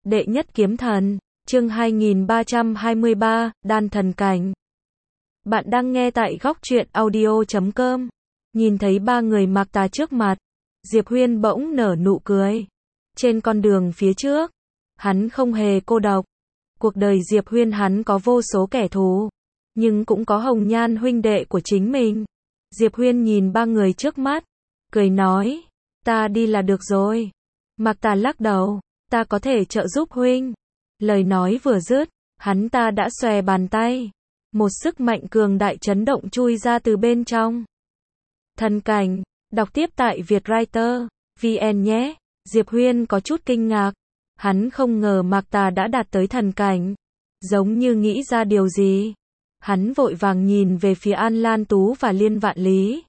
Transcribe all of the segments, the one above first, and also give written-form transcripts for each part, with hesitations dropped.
Đệ nhất kiếm thần, chương 2323, đan thần cảnh. Bạn đang nghe tại góc truyện audio.com. Nhìn thấy ba người Mạc Tà trước mặt, Diệp Huyên bỗng nở nụ cười. Trên con đường phía trước, hắn không hề cô độc. Cuộc đời Diệp Huyên hắn có vô số kẻ thù, nhưng cũng có Hồng Nhan huynh đệ của chính mình. Diệp Huyên nhìn ba người trước mắt, cười nói, ta đi là được rồi. Mạc Tà lắc đầu, ta có thể trợ giúp huynh. Lời nói vừa dứt, hắn ta đã xòe bàn tay. Một sức mạnh cường đại chấn động chui ra từ bên trong. Thần cảnh, đọc tiếp tại Vietwriter VN nhé. Diệp Huyên có chút kinh ngạc. Hắn không ngờ Mạc Tà đã đạt tới thần cảnh. Giống như nghĩ ra điều gì. Hắn vội vàng nhìn về phía An Lan Tú và Liên Vạn Lý.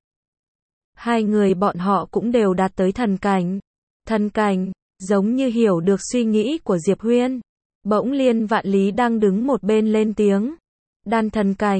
Hai người bọn họ cũng đều đạt tới thần cảnh. Thần cảnh, giống như hiểu được suy nghĩ của Diệp Huyên. Bỗng Liên Vạn Lý đang đứng một bên lên tiếng. Đan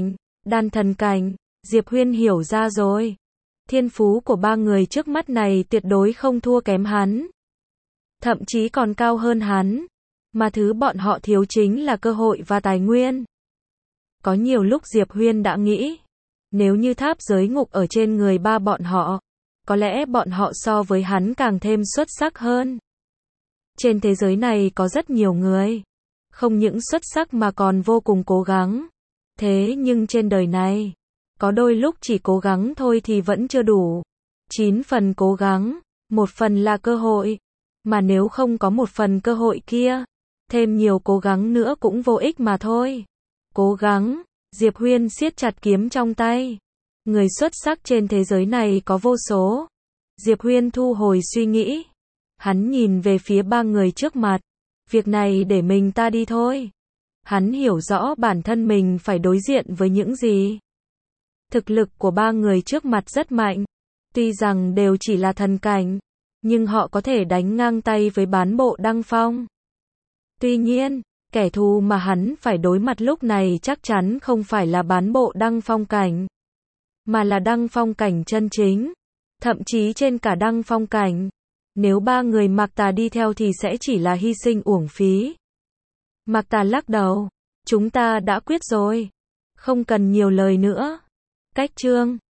thần cảnh, Diệp Huyên hiểu ra rồi. Thiên phú của ba người trước mắt này tuyệt đối không thua kém hắn. Thậm chí còn cao hơn hắn. Mà thứ bọn họ thiếu chính là cơ hội và tài nguyên. Có nhiều lúc Diệp Huyên đã nghĩ, nếu như tháp giới ngục ở trên người ba bọn họ, có lẽ bọn họ so với hắn càng thêm xuất sắc hơn. Trên thế giới này có rất nhiều người, không những xuất sắc mà còn vô cùng cố gắng. Thế nhưng trên đời này, có đôi lúc chỉ cố gắng thôi thì vẫn chưa đủ. 9 phần cố gắng, 1 phần là cơ hội. Mà nếu không có một phần cơ hội kia, thêm nhiều cố gắng nữa cũng vô ích mà thôi. Cố gắng, Diệp Huyên siết chặt kiếm trong tay. Người xuất sắc trên thế giới này có vô số. Diệp Huyên thu hồi suy nghĩ. Hắn nhìn về phía ba người trước mặt. Việc này để mình ta đi thôi. Hắn hiểu rõ bản thân mình phải đối diện với những gì. Thực lực của ba người trước mặt rất mạnh. Tuy rằng đều chỉ là thần cảnh, nhưng họ có thể đánh ngang tay với bán bộ Đăng Phong. Tuy nhiên, kẻ thù mà hắn phải đối mặt lúc này chắc chắn không phải là bán bộ Đăng Phong cảnh, mà là Đăng Phong cảnh chân chính. Thậm chí trên cả Đăng Phong cảnh, nếu ba người Mạc Tà đi theo thì sẽ chỉ là hy sinh uổng phí. Mạc Tà lắc đầu, chúng ta đã quyết rồi, không cần nhiều lời nữa. Cách chương